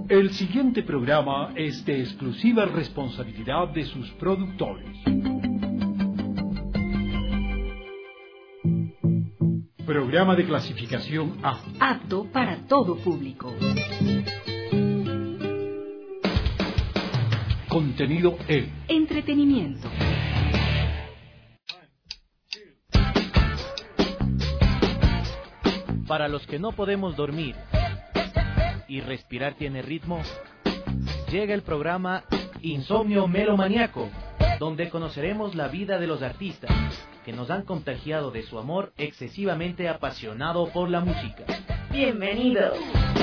El siguiente programa es de exclusiva responsabilidad de sus productores. Programa de clasificación A. Apto para todo público. Contenido E. Entretenimiento. Para los que no podemos dormir y respirar tiene ritmo, llega el programa Insomnio Melomaniaco, donde conoceremos la vida de los artistas que nos han contagiado de su amor excesivamente apasionado por la música. ¡Bienvenidos!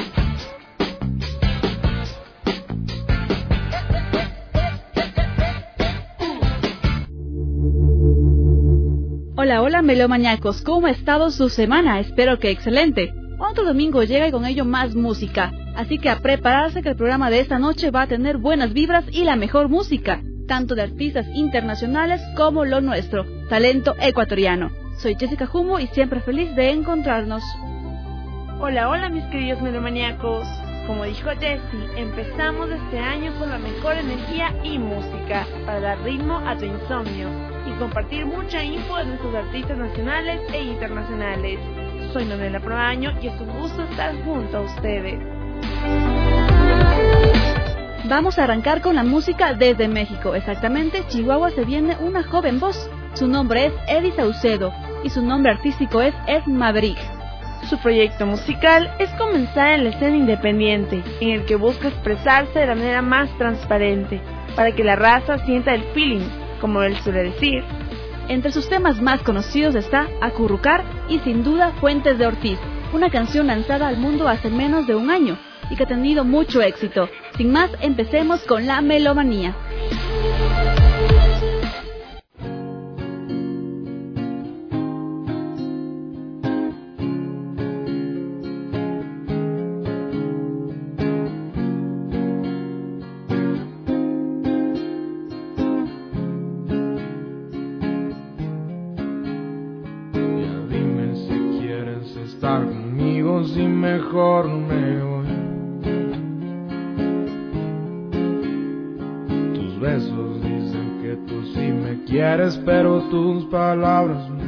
Hola, hola melomaniacos, ¿cómo ha estado su semana? Espero que excelente. Otro domingo llega y con ello más música, así que a prepararse que el programa de esta noche va a tener buenas vibras y la mejor música, tanto de artistas internacionales como lo nuestro, talento ecuatoriano. Soy Jessica Humo y siempre feliz de encontrarnos. Hola, hola mis queridos melomaniacos. Como dijo Jessie, empezamos este año con la mejor energía y música para dar ritmo a tu insomnio y compartir mucha info de nuestros artistas nacionales e internacionales. Soy Manuela Proaño y es un gusto estar junto a ustedes. Vamos a arrancar con la música desde México. Exactamente, Chihuahua se viene una joven voz. Su nombre es Eddie Saucedo y su nombre artístico es Ed Maverick. Su proyecto musical es comenzar en la escena independiente, en el que busca expresarse de la manera más transparente, para que la raza sienta el feeling, como él suele decir. Entre sus temas más conocidos está Acurrucar y sin duda Fuentes de Ortiz, una canción lanzada al mundo hace menos de un año y que ha tenido mucho éxito. Sin más, empecemos con la melomanía. Si mejor me voy. Tus besos dicen que tú sí me quieres, pero tus palabras no.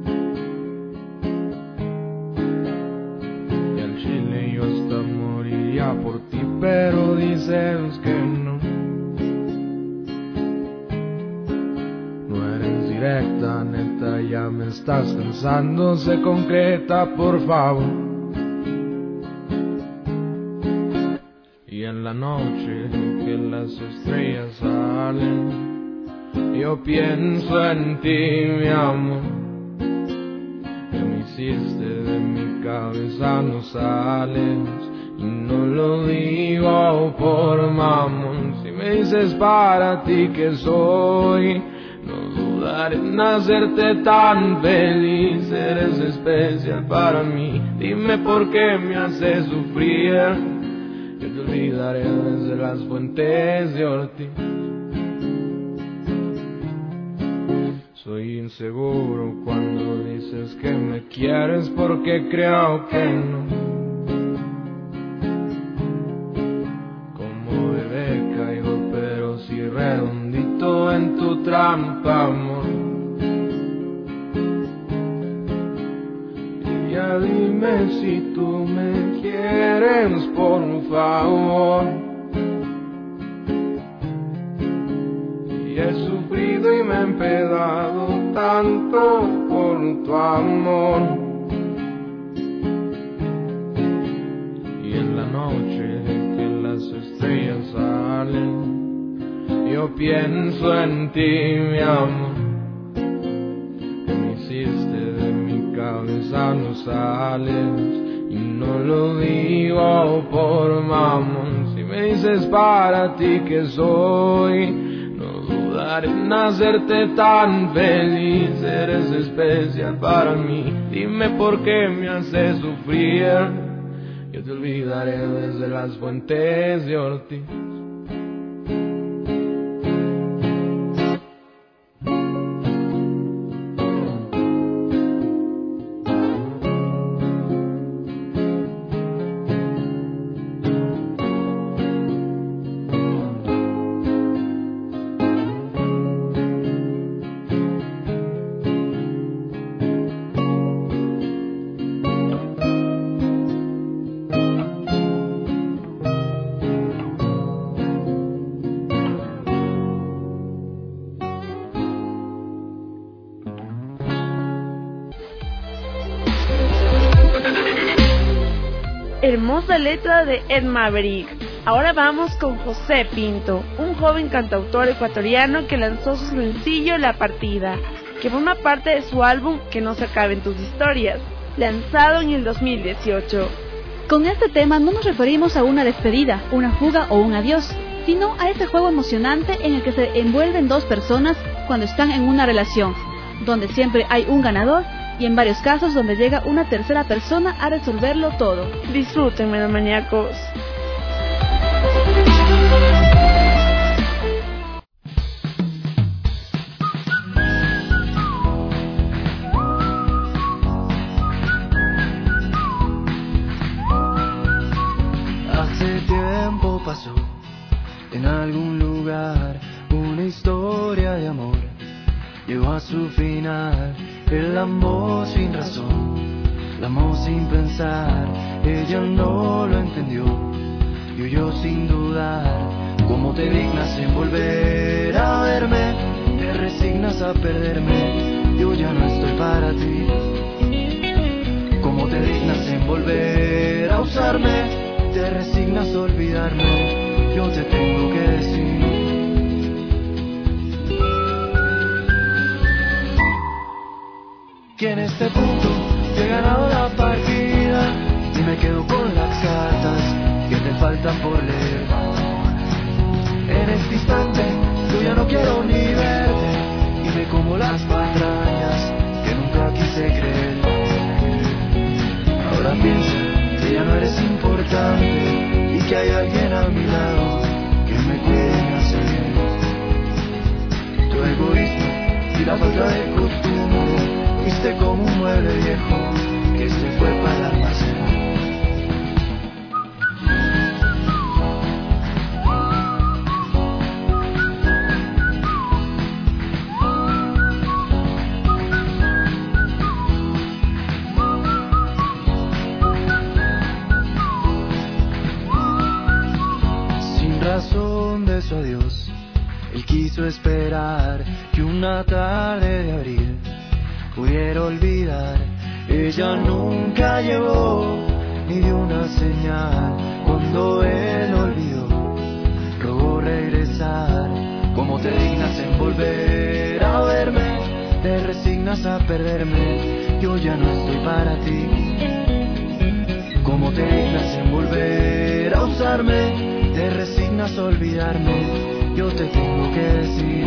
Y al chile yo hasta moriría por ti, pero dices que no. No eres directa, neta, ya me estás cansando, sé concreta, por favor. Y en la noche que las estrellas salen, yo pienso en ti, mi amor. Que me hiciste de mi cabeza, no sales. Y no lo digo por mamón. Si me dices para ti que soy, no dudaré en hacerte tan feliz. Eres especial para mí, dime por qué me haces sufrir. Yo te olvidaré desde las fuentes de Ortiz. Soy inseguro cuando dices que me quieres, porque creo que no. Como bebé caigo, pero sí redondito en tu trampa, amor. Y ya dime si tú me quieres, por favor. Y he sufrido y me he empedado tanto por tu amor. Y en la noche que las estrellas salen, yo pienso en ti, mi amor. Que me hiciste de mi cabeza, no sales. Y no lo digo por mamón. Si me dices para ti que soy, no dudaré en hacerte tan feliz. Eres especial para mí, dime por qué me haces sufrir. Yo te olvidaré desde las fuentes de Ortiz. Hermosa letra de Ed Maverick. Ahora vamos con José Pinto, un joven cantautor ecuatoriano que lanzó su sencillo La Partida, que forma parte de su álbum Que no se acaben tus historias, lanzado en el 2018. Con este tema no nos referimos a una despedida, una fuga o un adiós, sino a ese juego emocionante en el que se envuelven dos personas cuando están en una relación, donde siempre hay un ganador y en varios casos donde llega una tercera persona a resolverlo todo. Disfruten, melomaníacos. Hace tiempo pasó en algún lugar una historia de amor. Llegó a su final, el amor sin razón, el amor sin pensar. Ella no lo entendió y huyó sin dudar. ¿Cómo te dignas en volver a verme? Te resignas a perderme, yo ya no estoy para ti. ¿Cómo te dignas en volver a usarme? Te resignas a olvidarme, yo te tengo que decir. Que en este punto te he ganado la partida y me quedo con las cartas que te faltan por leer. En este instante yo ya no quiero ni verte y me como las patrañas que nunca quise creer. Ahora pienso que ya no eres importante y que hay alguien a mi lado que me cuide y me hace bien. Tu egoísmo y la falta de costumbre, fuiste como un mueble viejo que se fue para el almacén. Sin razón de su adiós, él quiso esperar que una tarde de abril pudiera olvidar. Ella nunca llegó ni dio una señal. Cuando él olvidó, rogó regresar. ¿Cómo te dignas en volver a verme? Te resignas a perderme, yo ya no estoy para ti. ¿Cómo te dignas en volver a usarme? Te resignas a olvidarme, yo te tengo que decir.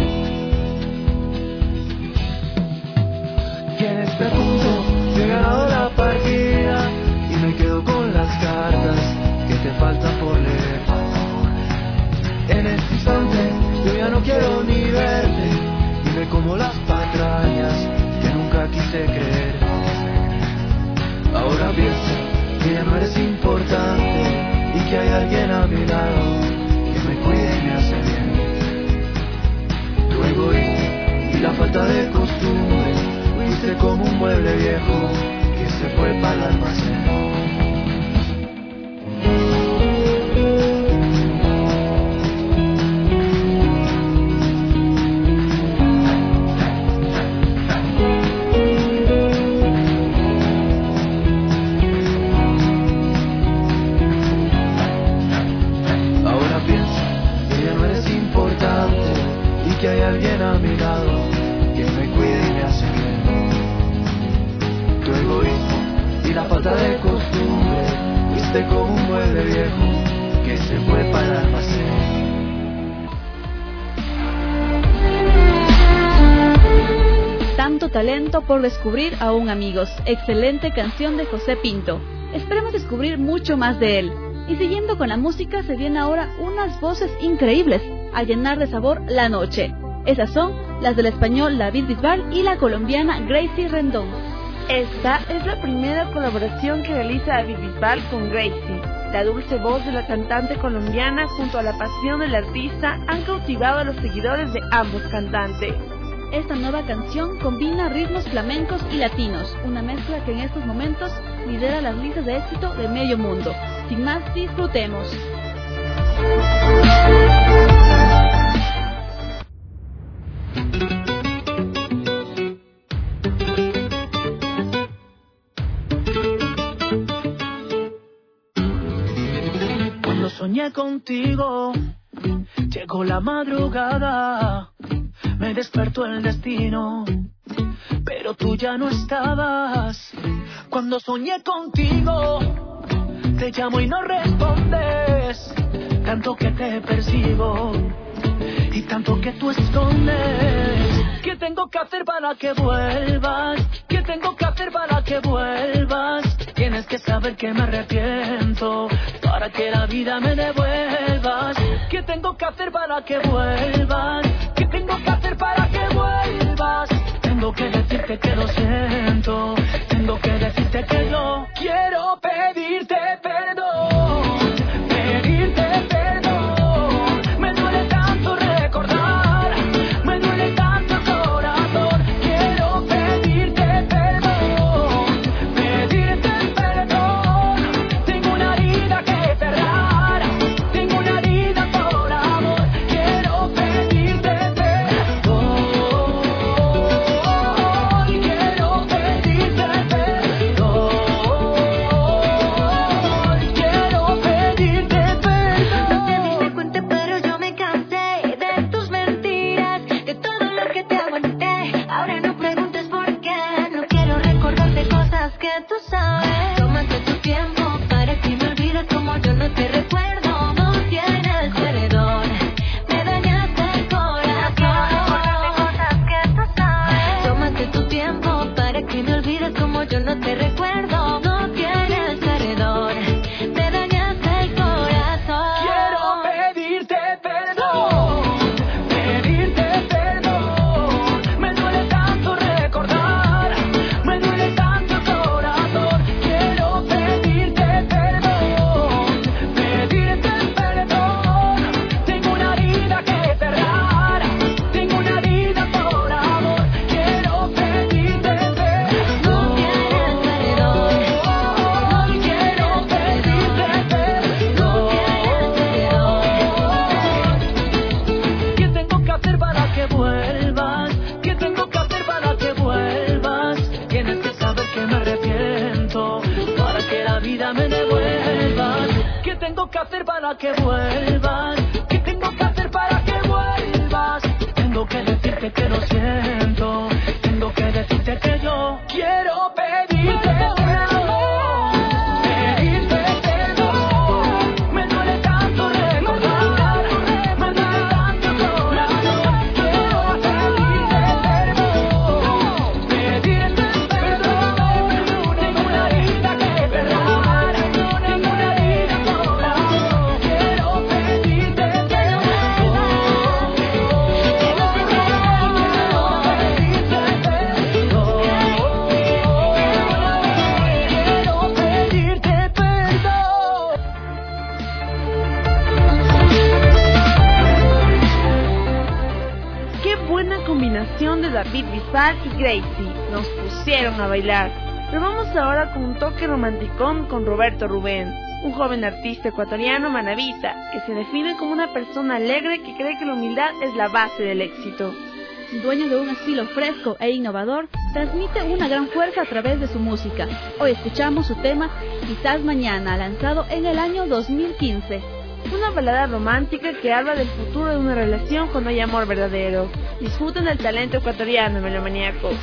Que en este punto te he ganado la partida y me quedo con las cartas que te faltan por leer. En este instante yo ya no quiero ni verte y me como las patrañas que nunca quise creer. Ahora pienso que ya no eres importante y que hay alguien a mi lado que me cuide y me hace bien. Tu egoísmo y la falta de costumbre, fuiste como un mueble viejo que se fue para el almacén. Ahora pienso que ya no eres importante y que hay alguien a mi lado que me cuide y me hace bien. Tu egoísmo y la falta de costumbre, fuiste como un mueble viejo que se fue para el almacén. Tanto talento por descubrir aún, amigos. Excelente canción de José Pinto. Esperemos descubrir mucho más de él. Y siguiendo con la música, se vienen ahora unas voces increíbles a llenar de sabor la noche. Esas son las del español David Bisbal y la colombiana Gracie Rendón. Esta es la primera colaboración que realiza David Bisbal con Gracie. La dulce voz de la cantante colombiana junto a la pasión del artista han cautivado a los seguidores de ambos cantantes. Esta nueva canción combina ritmos flamencos y latinos, una mezcla que en estos momentos lidera las listas de éxito de medio mundo. Sin más, disfrutemos. soñé contigo, llegó la madrugada, me despertó el destino, pero tú ya no estabas. Cuando soñé contigo, te llamo y no respondes, tanto que te persigo y tanto que tú escondes. ¿Qué tengo que hacer para que vuelvas? ¿Qué tengo que hacer para que vuelvas? Tienes que saber que me arrepiento para que la vida me devuelvas. ¿Qué tengo que hacer para que vuelvas? ¿Qué tengo que hacer para que vuelvas? Tengo que decirte que lo siento, tengo que decirte que yo quiero pedirte perdón, pedirte perdón. Me duele tanto recordar, me duele tanto el corazón. Quiero pedirte perdón, pedirte perdón. Tengo una herida que cerrar, tengo una herida por amor. Quiero pedirte perdón, quiero pedirte perdón, quiero pedirte perdón. No te diste cuenta, pero yo me cansé de tus mentiras, de todo lo que te aguanté. Ahora no preguntes por qué, no quiero recordarte cosas que tú sabes. Tómate tu tiempo para que me olvides como yo no te recuerdo. No tienes perdón, me dañaste el corazón. Cosas que tú sabes. Tómate tu tiempo para que me olvides como yo no te recuerdo. No tienes perdón, me dañaste el corazón. Quiero pedirte perdón, pedirte perdón. Me duele tanto recordar, me duele tanto el corazón. Quiero pedirte perdón, pedirte perdón. Tengo una herida que cerrar, tengo una herida por amor. Quiero pedirte perdón, No tienes perdón, quiero pedirte perdón. ¿Qué tengo que hacer para que vuelvas? ¿Qué tengo que hacer para que vuelvas? Tienes que saber que me arrepiento para que la vida me devuelvas. ¿Qué tengo que hacer para que vuelvas? ¿Qué tengo que hacer para que vuelvas? Tengo que decirte que lo siento, tengo que decirte que yo quiero pedirte perdón, pedirte perdón. Me duele tanto recordar, me duele tanto el corazón. Quiero pedirte perdón, tengo una herida que cerrar, tengo una herida por amor. Quiero pedirte perdón, quiero pedirte perdón. Qué buena combinación de David Bisbal y Gracie. Nos pusieron a bailar. Pero vamos ahora con un toque romanticón con Roberto Rubén, un joven artista ecuatoriano manabita que se define como una persona alegre que cree que la humildad es la base del éxito. Dueño de un estilo fresco e innovador, transmite una gran fuerza a través de su música. Hoy escuchamos su tema Quizás Mañana, lanzado en el año 2015. Una balada romántica que habla del futuro de una relación cuando hay amor verdadero. Disfruten del talento ecuatoriano, melomaníacos.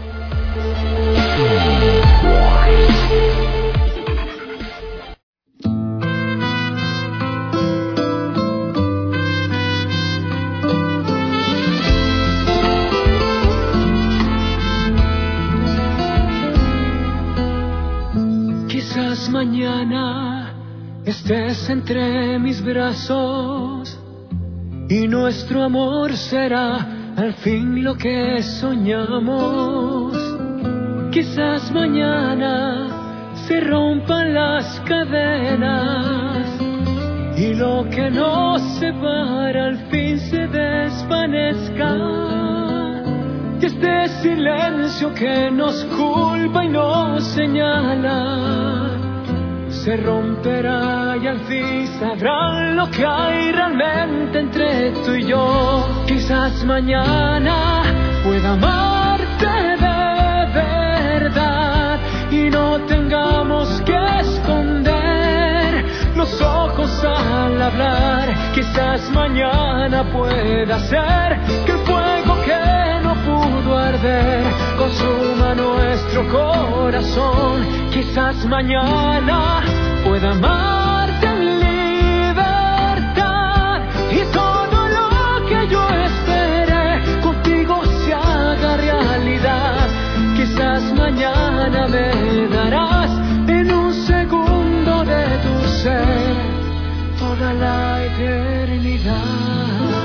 Quizás mañana estés entre mis brazos y nuestro amor será al fin lo que soñamos. Quizás mañana se rompan las cadenas y lo que nos separa al fin se desvanezca. Y este silencio que nos culpa y nos señala se romperá y al fin sabrán lo que hay realmente entre tú y yo. Quizás mañana pueda amarte de verdad y no tengamos que esconder los ojos a al hablar. Quizás mañana pueda ser que el fuego que no pudo arder consuma nuestro corazón. Quizás mañana pueda amarte en libertad y todo lo que yo esperé contigo se haga realidad. Quizás mañana me darás en un segundo de tu ser toda la eternidad.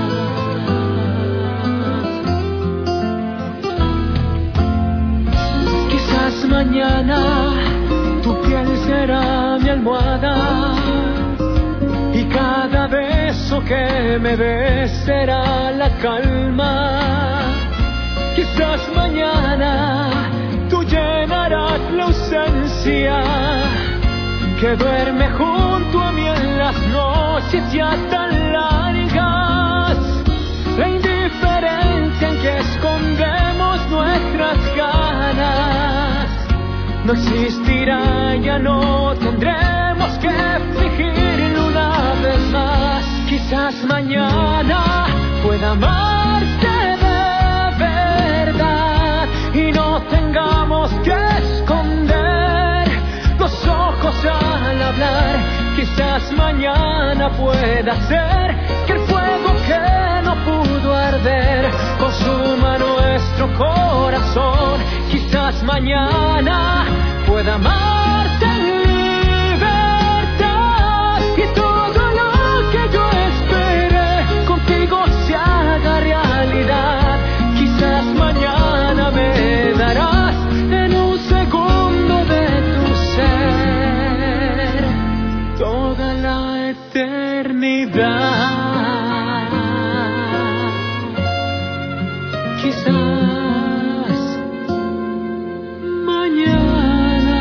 Quizás mañana tu piel será mi almohada y cada beso que me des será la calma. Quizás mañana tú llenarás la ausencia que duerme junto a mí en las noches ya tan largas. La indiferencia en que escondemos nuestras ganas no existirá, ya no tendremos que fingirlo una vez más. Quizás mañana pueda amarte de verdad y no tengamos que esconder los ojos al hablar. Quizás mañana pueda ser que el fuego que no pudo arder consuma nuestro corazón. Quizás mañana pueda amarte en libertad y todo lo que yo esperé contigo se haga realidad. Quizás mañana me darás en un segundo de tu ser toda la eternidad. Quizás mañana.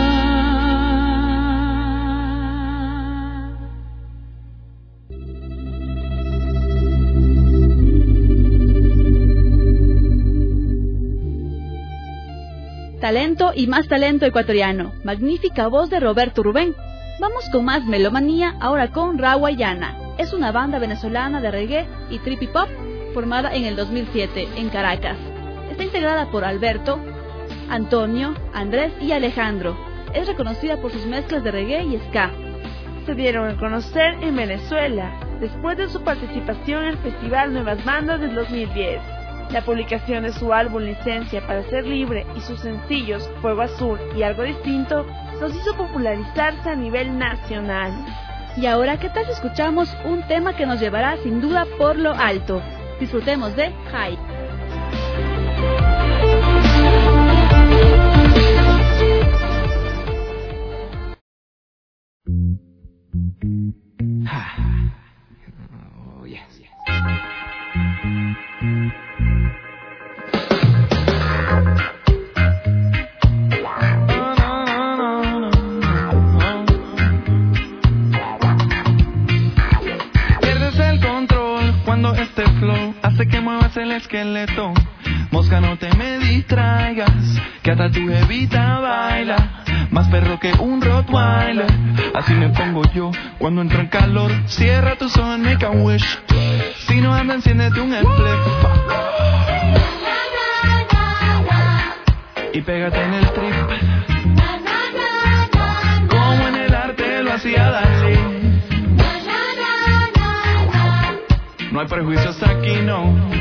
Talento y más talento ecuatoriano. Magnífica voz de Roberto Rubén. Vamos con más melomanía, ahora con Rawayana. Es una banda venezolana de reggae y trippy pop formada en el 2007 en Caracas. Está integrada por Alberto, Antonio, Andrés y Alejandro. Es reconocida por sus mezclas de reggae y ska. Se dieron a conocer en Venezuela después de su participación en el Festival Nuevas Bandas del 2010. La publicación de su álbum Licencia para Ser Libre y sus sencillos Fuego Azul y Algo Distinto los hizo popularizarse a nivel nacional. Y ahora, ¿qué tal si escuchamos un tema que nos llevará sin duda por lo alto? Disfrutemos de High. Oh, yes, yes. Este flow hace que muevas el esqueleto. Mosca, no te me distraigas, que hasta tu jevita baila más perro que un Rottweiler. Así me pongo yo cuando entro en calor. Cierra tus ojos, make a wish. Si no anda, enciéndete un split y pégate en el trip, como en el arte lo hacía Dalí. No hay prejuicios aquí, no.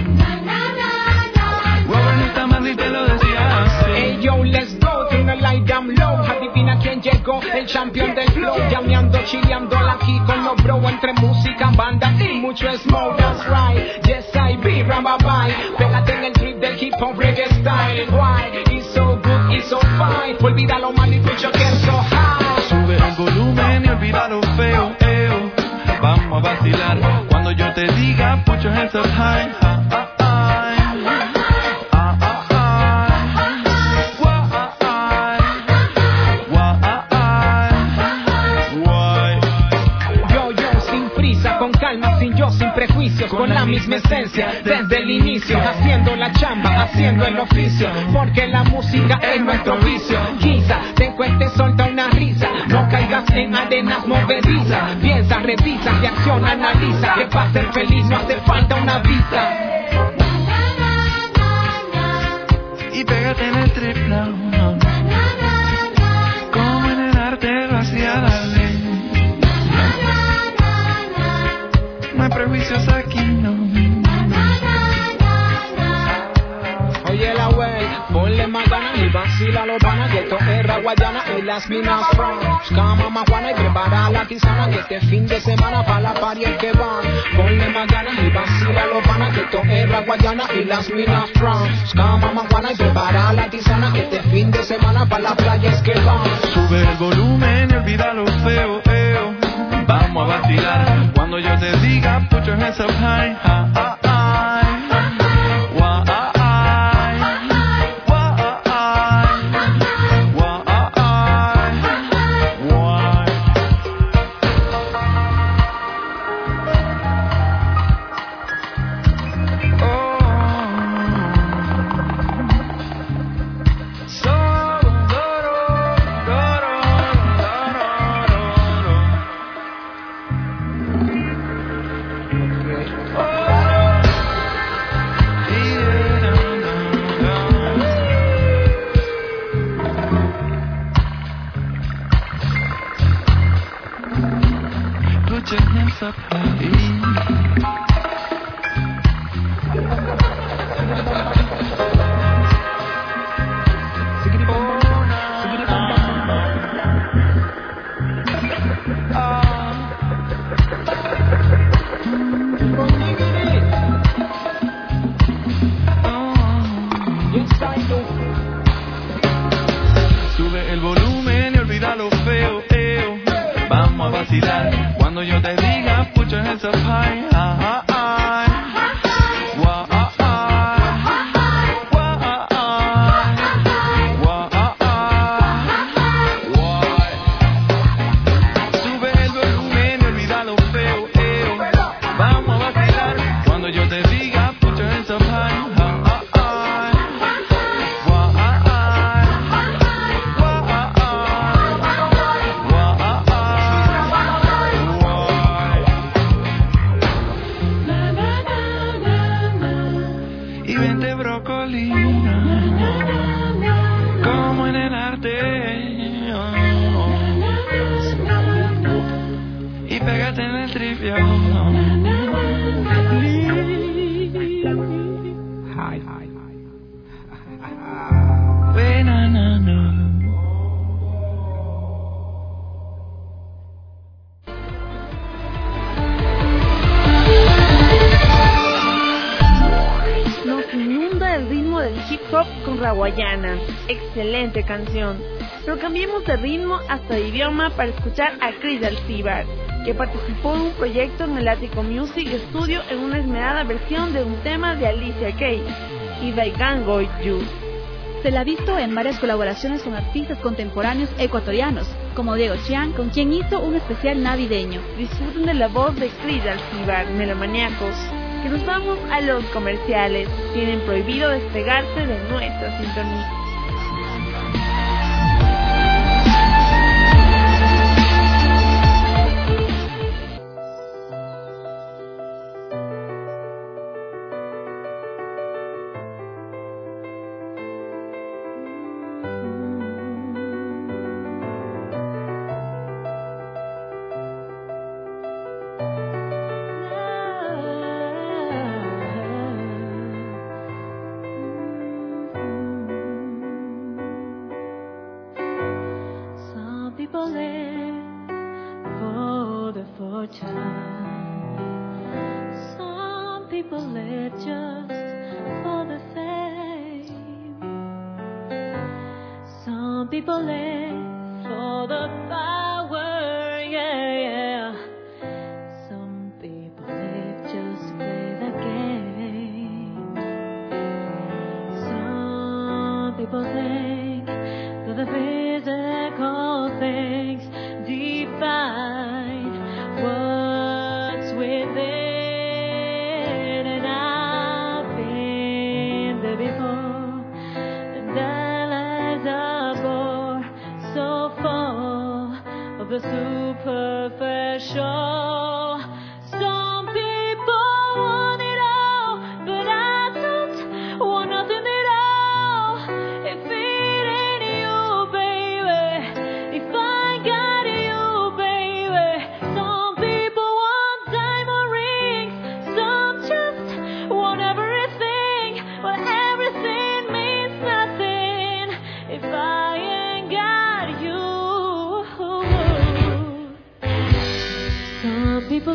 Robert no está mal y te lo decía así. Hey yo, let's go, tiene light down low. Adivina quién llegó, el champion del flow. Llameando, chileando aquí con los bro. Entre música, banda y mucho smoke, that's right. Yes, I be, bye. Pégate en el trip del hip hop reggae style. Why, it's so good, it's so fine. Olvida lo mal y pucho que es so high. Sube el volumen y olvida lo feo, vamos a vacilar cuando yo te diga put your hands up high. Yo, sin prisa, con calma, sin yo, sin prejuicios, con la misma esencia desde el inicio, haciendo la chamba, haciendo el oficio, porque la música es nuestro vicio. Quizá te encuentres solta una risa, no caigas en arenas movedizas. Piensa, revisa, reacciona, analiza, que para ser feliz no hace falta una visa. Y pégate en el trip, no. Como en el arte lo hacía la ley. No hay prejuicios aquí, no. Oye la wey, ponle más ganas y vacila los panas, que esto es raguayana y las minas from. Busca mamá Juana y prepara la tisana, que este fin de semana pa' la party es que van. Ponle más ganas y vacila los panas, que esto es raguayana y las minas from. Busca mamá Juana y prepara la tisana, que este fin de semana pa' la playa es que van. Sube el volumen y olvida lo feo, vamos a vacilar. Cuando yo te diga, put your hands up high, put your hands up high. Sube el volumen y olvida lo feo, vamos a vacilar. Cuando yo te diga, put your hands up high, Sube el volumen y olvida lo feo, vamos a vacilar. Cuando yo te diga, put your hands up high. Y vente brocolina, como en el arte, y pégate en el trivio. Con Raguayana, excelente canción. Pero cambiemos de ritmo hasta de idioma para escuchar a Chris Alcibar, que participó en un proyecto en el Ático Music Studio en una esmerada versión de un tema de Alicia Keys, If I Can Go With You. Se la ha visto en varias colaboraciones con artistas contemporáneos ecuatorianos, como Diego Chiang, con quien hizo un especial navideño. Disfruten de la voz de Chris Alcibar, melomaniacos. Que nos vamos a los comerciales. Tienen prohibido despegarse de nuestra sintonía. Some people live just for the fame. Some people live for the power, yeah. Some people live just to play the game. Some people think that the physical things define what's within.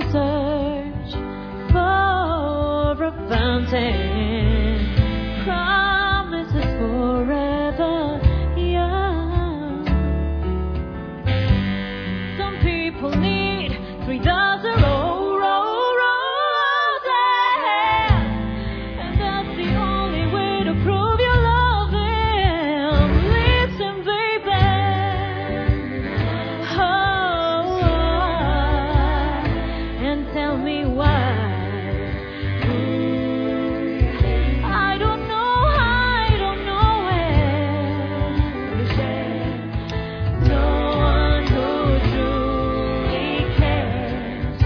search for a fountain, promises forever young. Some people need 3 dozen roses, and that's the only way to prove you love them. Listen, baby, and tell me why. I don't know where. No one who truly cares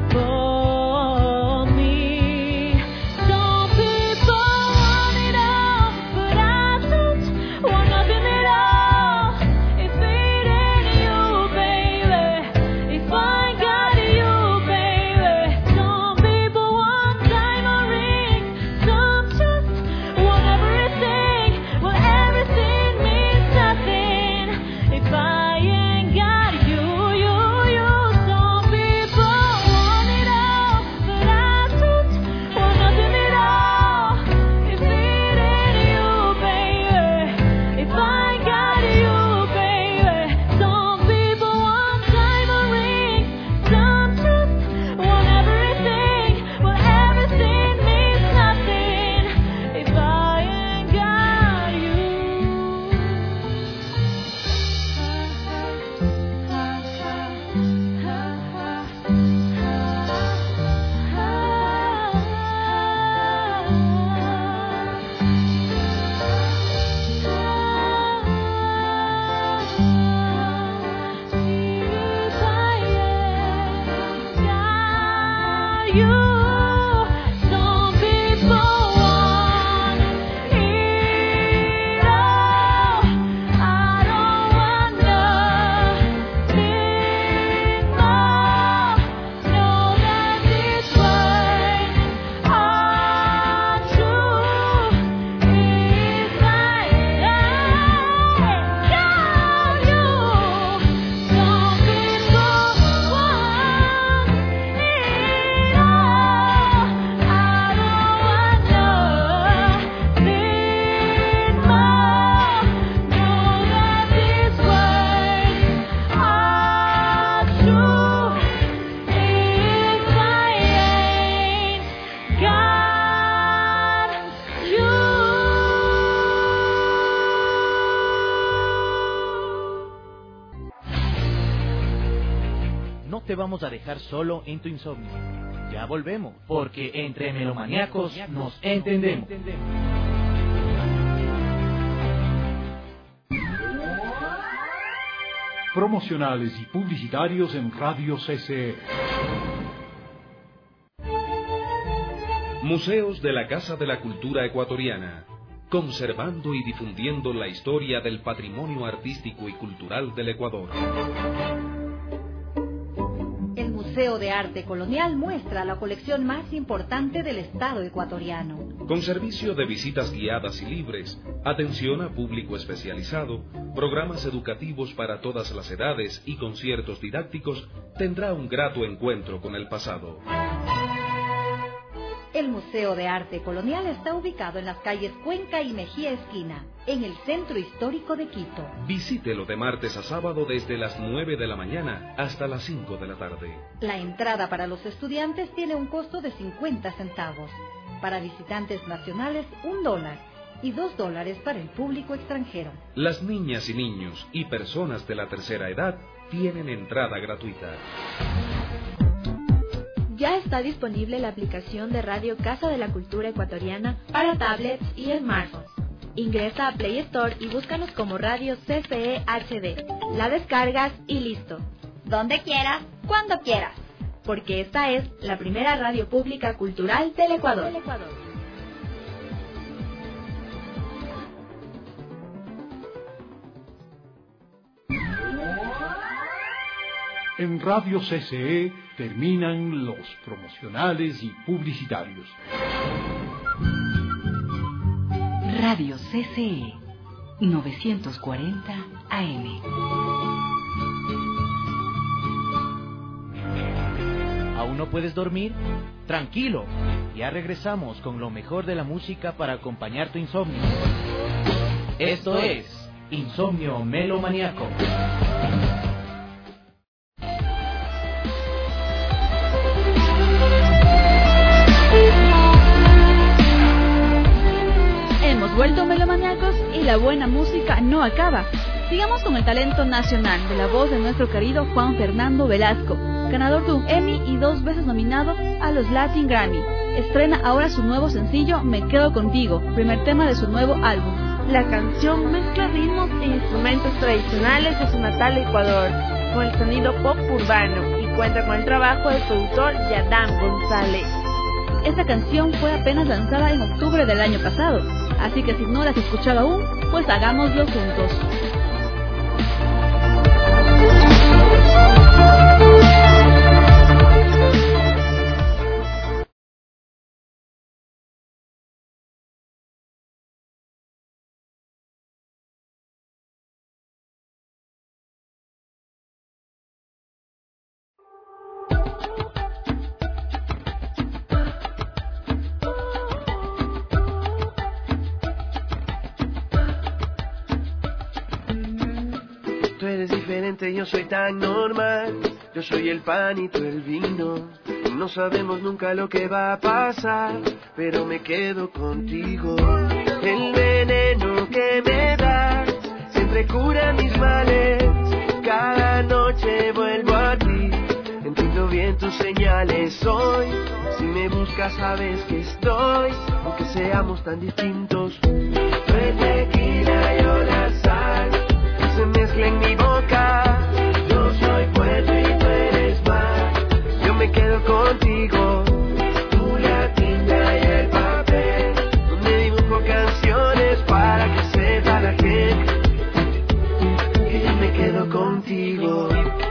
for me. Some people want it all, but I don't want nothing at all. If it ain't you, baby, if I got you, baby. Some people want diamond rings, some just want everything. Well, everything means nothing if I ain't got you. Some people want it all, but I don't want nothing at all. If it ain't you, baby, if I got you, baby. Some people want diamond rings, some just want everything. Well, everything means nothing if I ain't got you. Some people want it all. I don't want nothing more. Know that these words are true. If I got you, some people want it all. I don't want nothing more. Know that these words are true. If I ain't got you. No te vamos a dejar solo en tu insomnio. Ya volvemos, porque entre melomaníacos nos entendemos. Promocionales y publicitarios en Radio CCE. Museos de la Casa de la Cultura Ecuatoriana, conservando y difundiendo la historia del patrimonio artístico y cultural del Ecuador. El Museo de Arte Colonial muestra la colección más importante del Estado ecuatoriano. Con servicio de visitas guiadas y libres, atención a público especializado, programas educativos para todas las edades y conciertos didácticos, tendrá un grato encuentro con el pasado. El Museo de Arte Colonial está ubicado en las calles Cuenca y Mejía Esquina, en el centro histórico de Quito. Visítelo de martes a sábado desde las 9 de la mañana hasta las 5 de la tarde. La entrada para los estudiantes tiene un costo de 50 centavos. Para visitantes nacionales, $1 y $2 para el público extranjero. Las niñas y niños y personas de la tercera edad tienen entrada gratuita. Ya está disponible la aplicación de Radio Casa de la Cultura Ecuatoriana para tablets y smartphones. Ingresa a Play Store y búscanos como Radio CCE HD. La descargas y listo. Donde quieras, cuando quieras. Porque esta es la primera radio pública cultural del Ecuador. En Radio CCE terminan los promocionales y publicitarios. Radio CCE 940 AM. ¿Aún no puedes dormir? Tranquilo, ya regresamos con lo mejor de la música para acompañar tu insomnio. Esto es Insomnio Melomaniaco. Hemos vuelto melomaniacos y la buena música no acaba. Sigamos con el talento nacional de la voz de nuestro querido Juan Fernando Velasco, ganador de un Emmy y 2 veces nominado a los Latin Grammy. Estrena ahora su nuevo sencillo Me Quedo Contigo, primer tema de su nuevo álbum. La canción mezcla ritmos e instrumentos tradicionales de su natal Ecuador con el sonido pop urbano y cuenta con el trabajo del productor Yadam González. Esta canción fue apenas lanzada en octubre del año pasado, así que si no la has escuchado aún, pues hagámoslo juntos. Tú eres diferente, yo soy tan normal. Yo soy el pan y tú el vino. No sabemos nunca lo que va a pasar, pero me quedo contigo. El veneno que me das siempre cura mis males. Cada noche vuelvo a ti. Entiendo bien tus señales hoy. Si me buscas sabes que estoy, aunque seamos tan distintos. Tú el tequila, yo la sal, se mezcla en mi boca. Yo soy fuerte y tú eres mar. Yo me quedo contigo. Tú la tinta y el papel, donde dibujo canciones para que sepa la gente que yo me quedo contigo.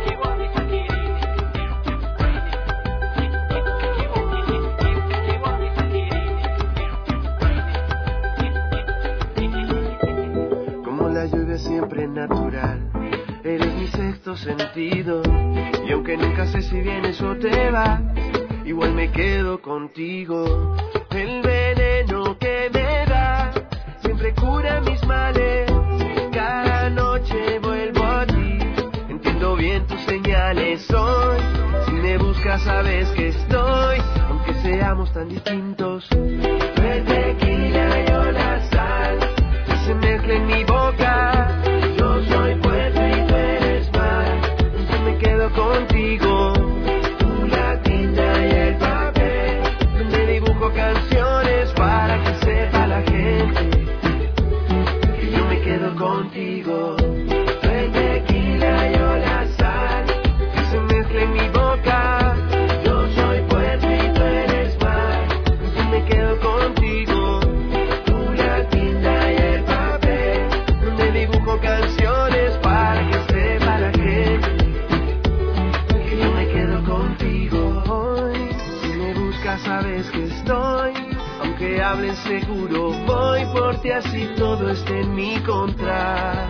Como la lluvia siempre natural, eres mi sexto sentido. Y aunque nunca sé si vienes o te vas, igual me quedo contigo. El veneno que me da siempre cura mis males. Cada noche vuelvo a ti. Entiendo bien tus señales hoy. Si me buscas sabes que estoy, aunque seamos tan distintos. El tequila, yo la sal, que se mezcla en mi boca. Yo soy fuerte y tú eres mar. Yo me quedo contigo. Tú la tinta y el papel, donde dibujo canciones para que sepa la gente que yo me quedo contigo. El tequila, yo la sal, que se mezcla en mi boca. Yo soy fuerte y tú eres mar. Yo me quedo contigo. Tú la tinta y el papel, donde dibujo canciones para que sepa la gente que yo me quedo contigo hoy. Si me buscas sabes que estoy, aunque hables seguro voy por ti, así todo esté en mi contra.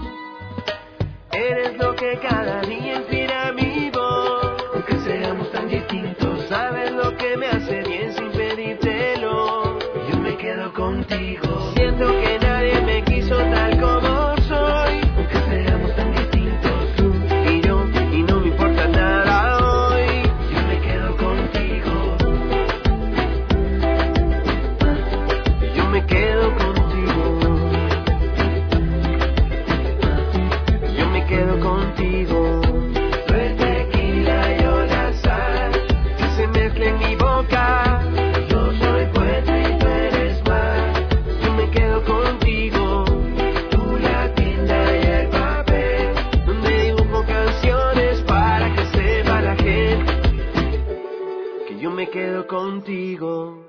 Eres lo que cada día inspira mi voz. Aunque seamos tan distintos, sabes lo que me hace bien sin pedírtelo. Yo me quedo contigo. Siento que nadie me quiso tal como soy. Aunque seamos tan distintos, tú y yo, y no me importa nada hoy. Yo me quedo contigo. Yo me quedo contigo. Yo me quedo contigo. El tequila, yo la sal, que se mezcla en mi boca. Yo soy fuerte y tú eres mar. Yo me quedo contigo. Tú la tinta y el papel, donde dibujo canciones para que sepa la gente que yo me quedo contigo.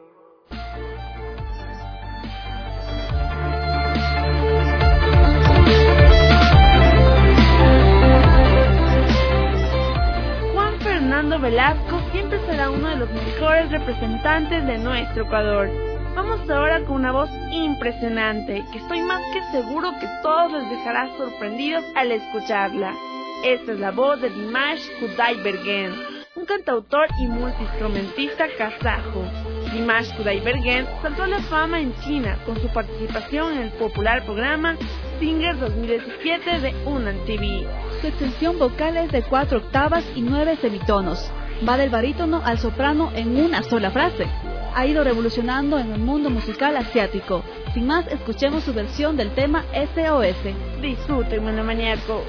Juan Fernando Velasco siempre será uno de los mejores representantes de nuestro Ecuador. Vamos ahora con una voz impresionante, que estoy más que seguro que todos les dejará sorprendidos al escucharla. Esta es la voz de Dimash Kudaibergen, un cantautor y multiinstrumentista kazajo. Dimash Kudaibergen saltó a la fama en China con su participación en el popular programa Singer 2017 de Unan TV. Su extensión vocal es de 4 octavas y 9 semitonos. Va del barítono al soprano en una sola frase. Ha ido revolucionando en el mundo musical asiático. Sin más, escuchemos su versión del tema SOS. Disfruten, melomaniacos.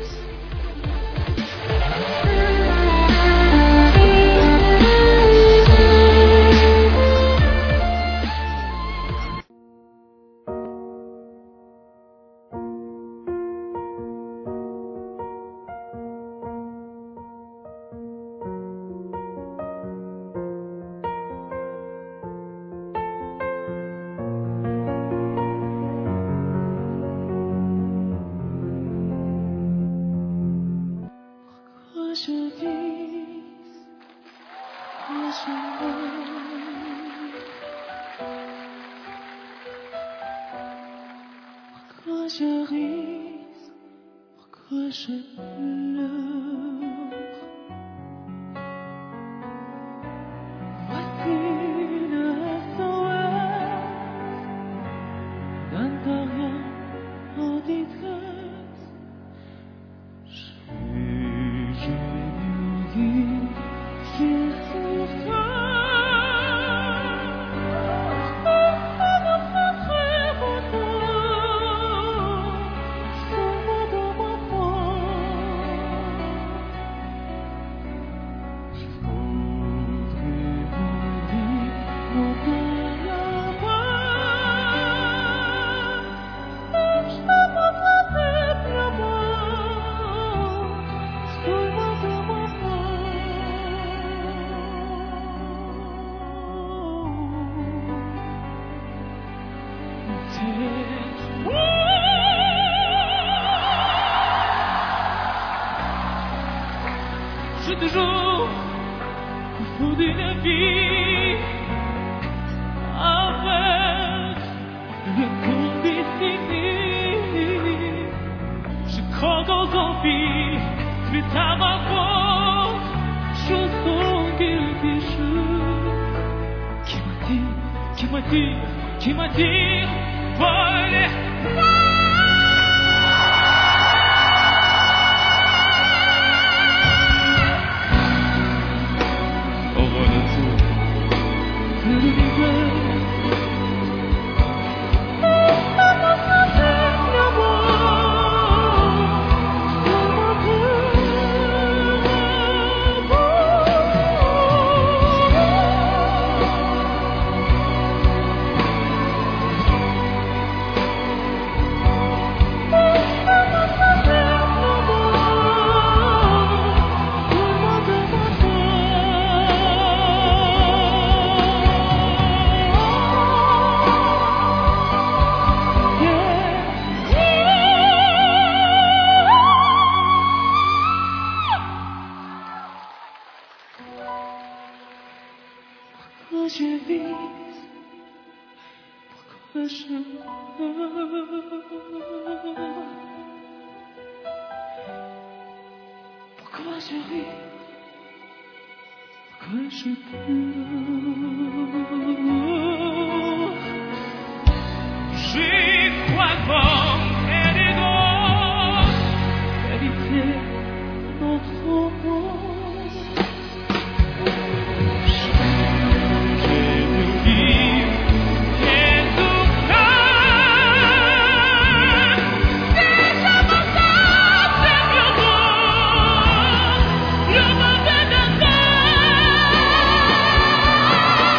Yeah.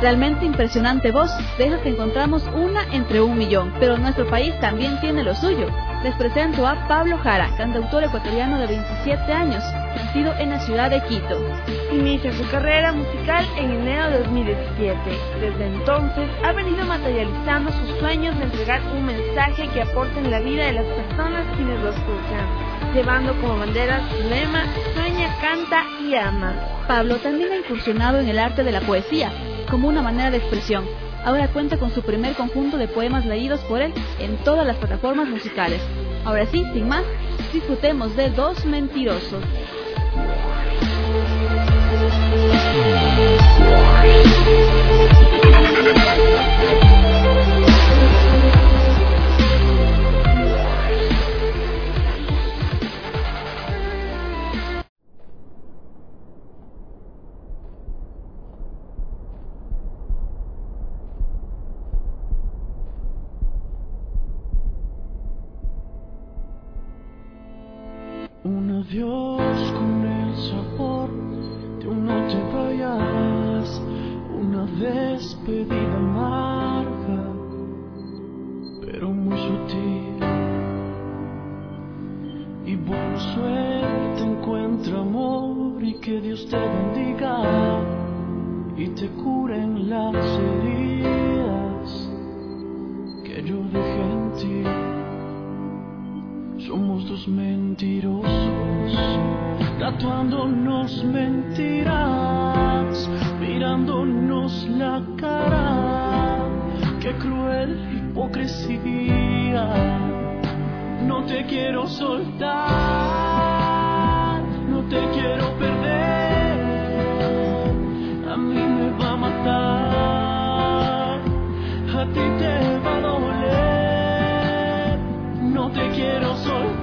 Realmente impresionante voz, de esas que encontramos una entre 1.000.000, pero nuestro país también tiene lo suyo. Les presento a Pablo Jara, cantautor ecuatoriano de 27 años, nacido en la ciudad de Quito. Inicia su carrera musical en enero de 2017. Desde entonces ha venido materializando sus sueños de entregar un mensaje que aporte en la vida de las personas quienes lo escuchan, llevando como bandera su lema: sueña, canta y ama. Pablo también ha incursionado en el arte de la poesía, como una manera de expresión. Ahora cuenta con su primer conjunto de poemas leídos por él en todas las plataformas musicales. Ahora sí, sin más, disfrutemos de Dos Mentirosos. Un adiós con el sabor de un no te vayas, una despedida amarga, pero muy sutil. Y buena suerte, encuentra amor y que Dios te bendiga y te curen las heridas que yo dejé en ti. Somos dos mentirosos, tatuándonos mentiras, mirándonos la cara. Qué cruel hipocresía. No te quiero soltar, no te quiero perder. A mí me va a matar, a ti te va a doler. No te quiero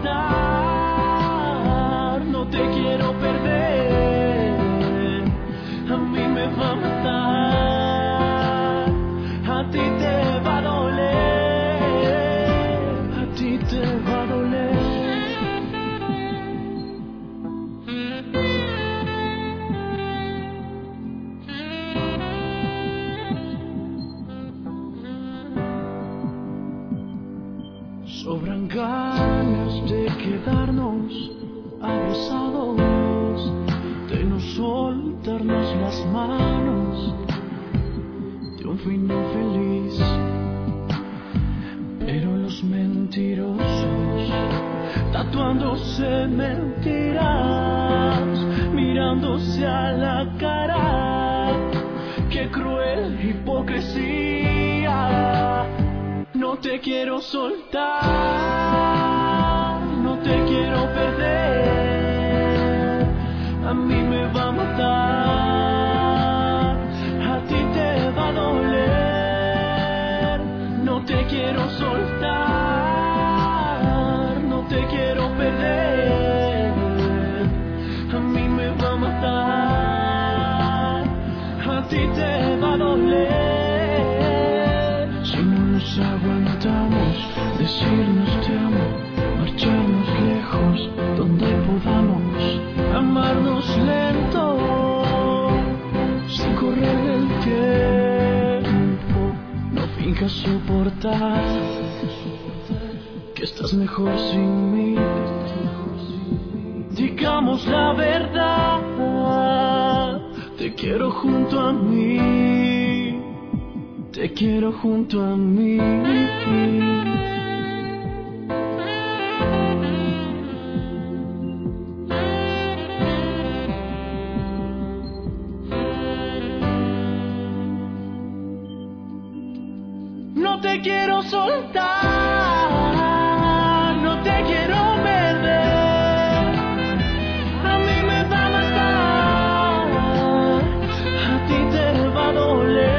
soltar, no te quiero perder. A mí me va a matar, a ti te va a doler, a ti te va a doler. Sobran ganas de quedarnos abrazados, de no soltarnos las manos, de un final feliz. Pero los mentirosos, tatuándose mentiras, mirándose a la cara. Qué cruel hipocresía. No te quiero soltar, no te quiero perder. A mí me va a matar, a ti te va a doler. No te quiero soltar, no te quiero perder. A mí me va a matar, a ti te va a doler. Aguantamos decirnos te amo, marcharnos lejos donde podamos, amarnos lento, sin correr el tiempo. No finjas soportar que estás mejor sin mí. Digamos la verdad, te quiero junto a mí. Te quiero junto a mí. No te quiero soltar, no te quiero perder. A mí me va a matar, a ti te va a doler.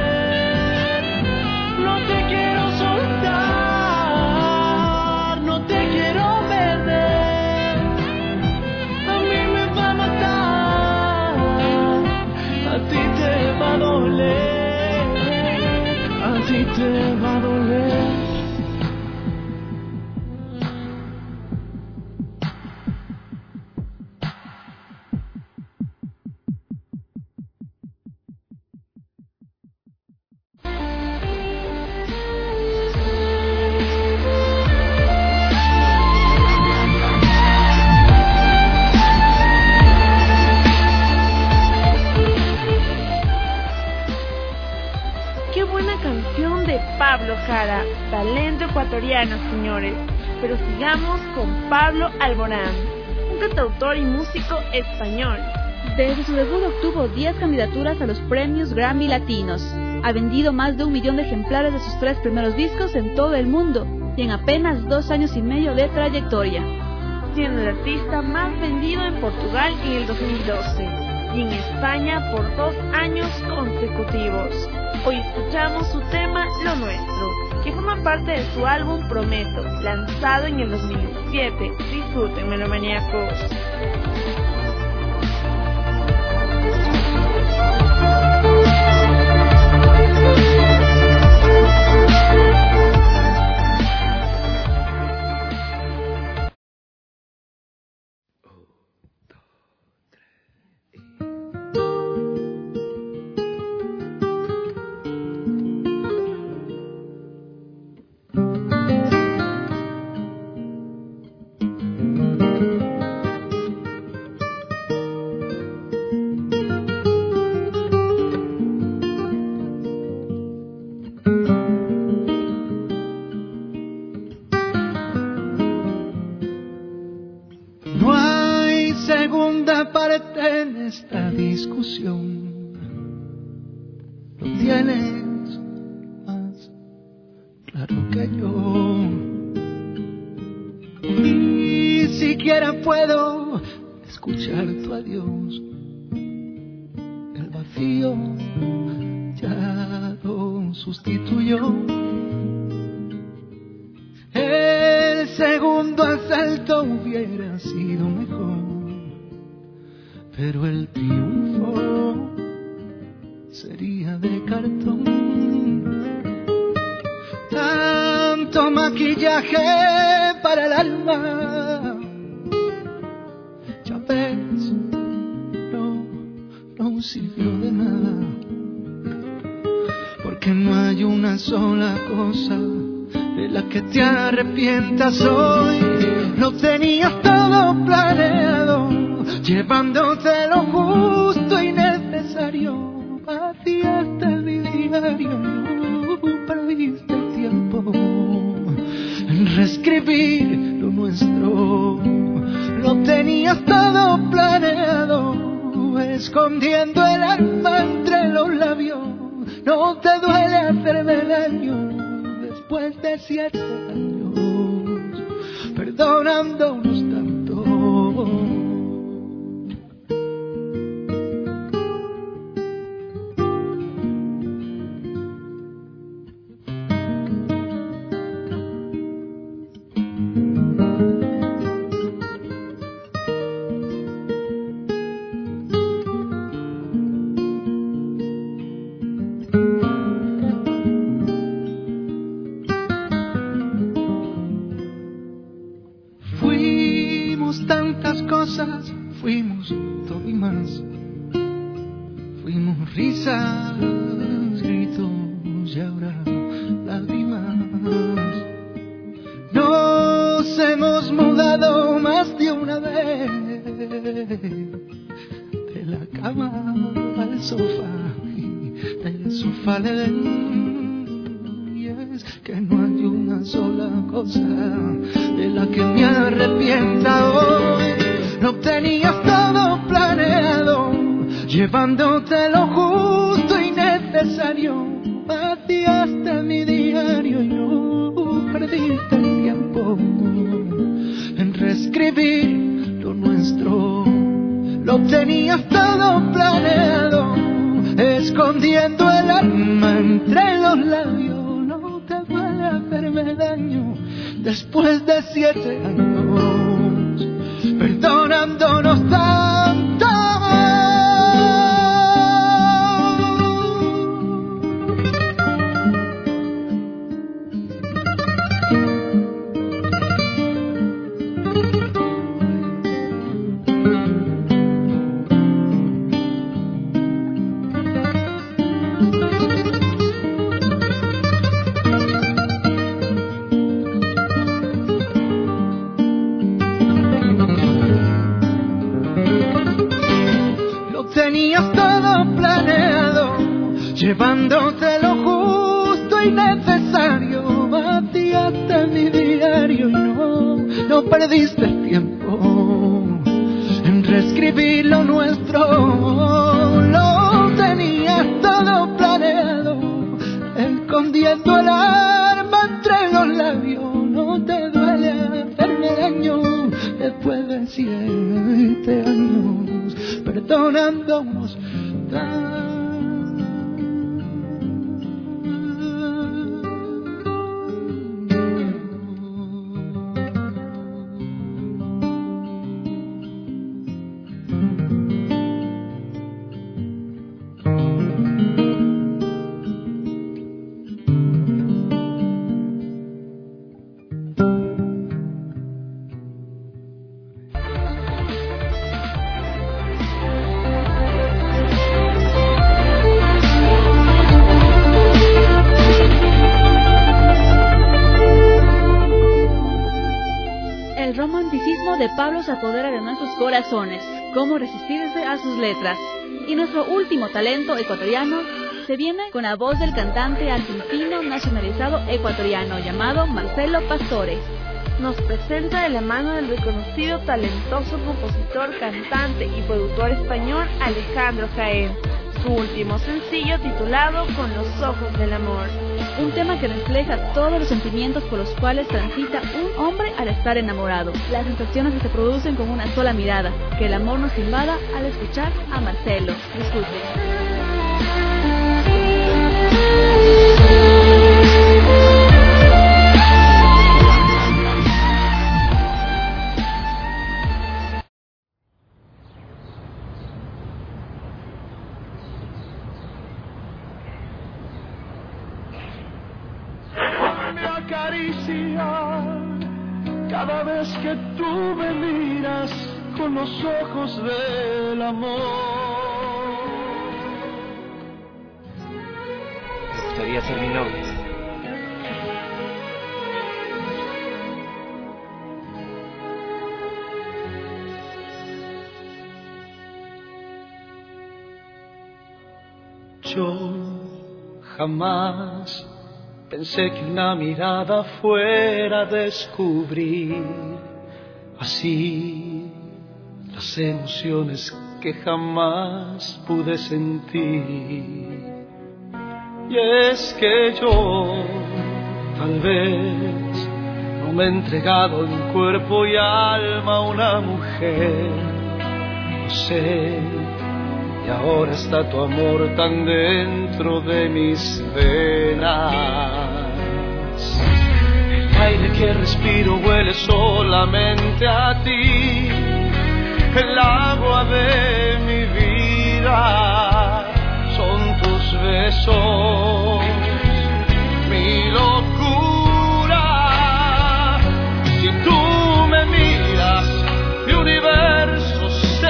A ti te va a doler. Pablo Jara, talento ecuatoriano, señores. Pero sigamos con Pablo Alborán, un cantautor y músico español. Desde su debut obtuvo 10 candidaturas a los premios Grammy Latinos. Ha vendido más de 1 millón de ejemplares de sus 3 primeros discos en todo el mundo y en apenas 2 años y medio de trayectoria. Siendo el artista más vendido en Portugal en el 2012 y en España por 2 años consecutivos. Hoy escuchamos su tema Lo Nuestro, que forma parte de su álbum Prometo, lanzado en el 2017. Disfruten, melomaniacos. Esta discusión lo tienes más claro que yo. Ni siquiera puedo escuchar tu adiós. El vacío ya lo sustituyó. El segundo asalto hubiera sido mejor, pero el triunfo sería de cartón. Tanto maquillaje para el alma, ya ves, no sirvió de nada, porque no hay una sola cosa de la que te arrepientas hoy. Lo tenías todo planeado, llevándote lo justo y necesario. Vaciaste mi diario, perdiste el tiempo en reescribir lo nuestro. Lo tenías todo planeado, escondiendo el alma entre los labios. No te duele hacerme daño después de 7 años, perdonándonos tanto. Fuimos todo y más. Fuimos risas, gritos y ahora lágrimas. Nos hemos mudado más de una vez, de la cama al sofá y del sofá al edén. Y es que no hay una sola cosa de la que me arrepienta hoy. No tenías todo planeado, llevándote lo justo y necesario. Vaciaste mi diario y no perdiste el tiempo en reescribir lo nuestro. Lo tenías todo planeado, escondiendo el alma entre los labios. No te duele hacerme daño después de 7 años, perdonándonos tanto. Tenías todo planeado, llevándote lo justo fue innecesario. Vaciaste mi diario y no perdiste el tiempo en reescribir lo nuestro. Lo tenías todo planeado, escondiendo el arma entre los labios. No te duele hacerme daño después de 7 años, perdonándonos. De Pablo se apodera de nuestros corazones, cómo resistirse a sus letras. Y nuestro último talento ecuatoriano se viene con la voz del cantante argentino nacionalizado ecuatoriano llamado Marcelo Pastore. Nos presenta de la mano del reconocido, talentoso compositor, cantante y productor español Alejandro Jaén, su último sencillo titulado Con los ojos del amor. Un tema que refleja todos los sentimientos por los cuales transita un hombre al estar enamorado. Las sensaciones que se producen con una sola mirada, que el amor nos invada al escuchar a Marcelo. Disfruten. Cada vez que tú me miras con los ojos del amor. Me gustaría ser mi novia. Yo jamás pensé que una mirada fuera a descubrir así las emociones que jamás pude sentir. Y es que yo tal vez no me he entregado en cuerpo y alma a una mujer, no sé. Y ahora está tu amor tan dentro de mis venas. El aire que respiro huele solamente a ti. El agua de mi vida son tus besos, mi locura. Si tú me miras, mi universo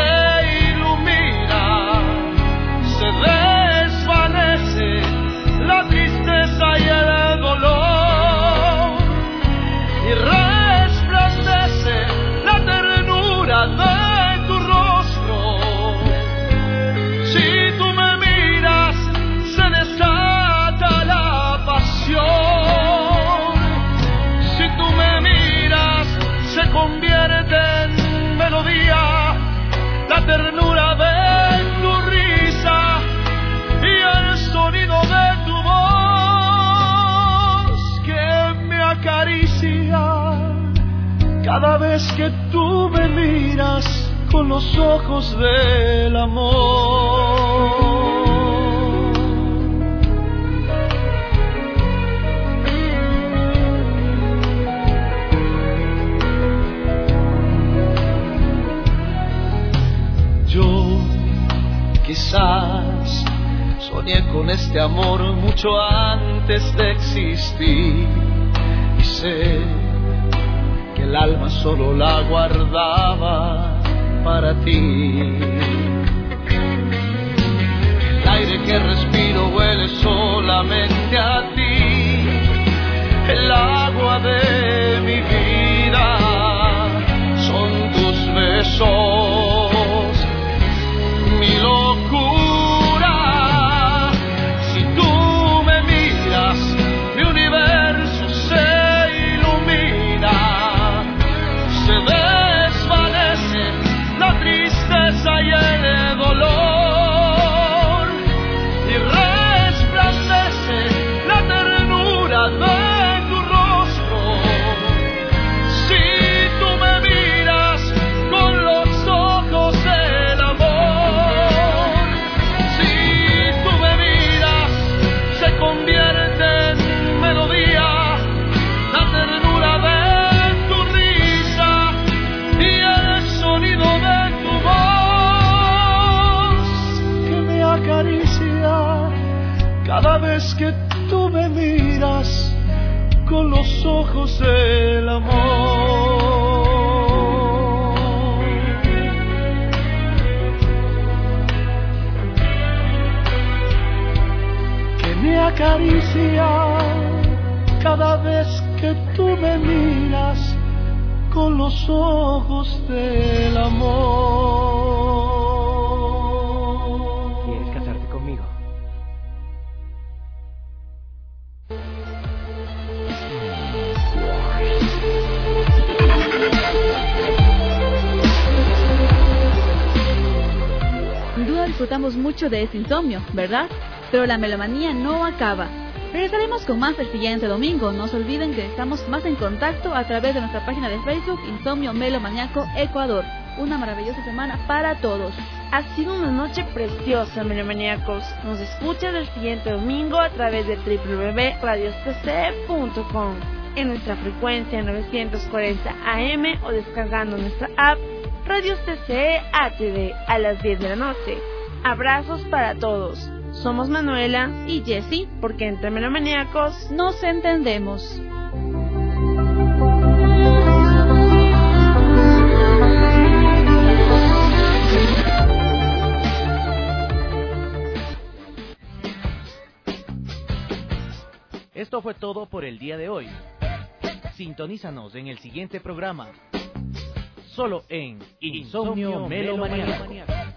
se desvanece, la tristeza y el dolor, y resplandece la ternura de tu rostro. Si tú me miras, se desata la pasión. Si tú me miras, se convierte en melodía la ternura de tu risa y el sonido de tu voz que me acaricia cada vez que tú me miras con los ojos del amor. Yo quizás soñé con este amor mucho antes de existir y sé que el alma solo la guardaba para ti. El aire que respiro huele solamente a ti. El agua de mi vida son tus besos, mi locura. Si tú me miras, cada vez que tú me miras con los ojos del amor. Que me acaricia cada vez que tú me miras con los ojos del amor. ¿Quieres casarte conmigo? Sin duda disfrutamos mucho de este insomnio, ¿verdad? Pero la melomanía no acaba. Regresaremos con más el siguiente domingo. No se olviden que estamos más en contacto a través de nuestra página de Facebook, Insomnio Melomaniaco Ecuador. Una maravillosa semana para todos. Ha sido una noche preciosa, melomaniacos. Nos escuchan el siguiente domingo a través de www.radioscce.com, en nuestra frecuencia 940 AM o descargando nuestra app Radio CCE HD a las 10 de la noche. Abrazos para todos. Somos Manuela y Jessie, porque entre melomaniacos nos entendemos. Esto fue todo por el día de hoy. Sintonízanos en el siguiente programa, solo en Insomnio Melomaniaco.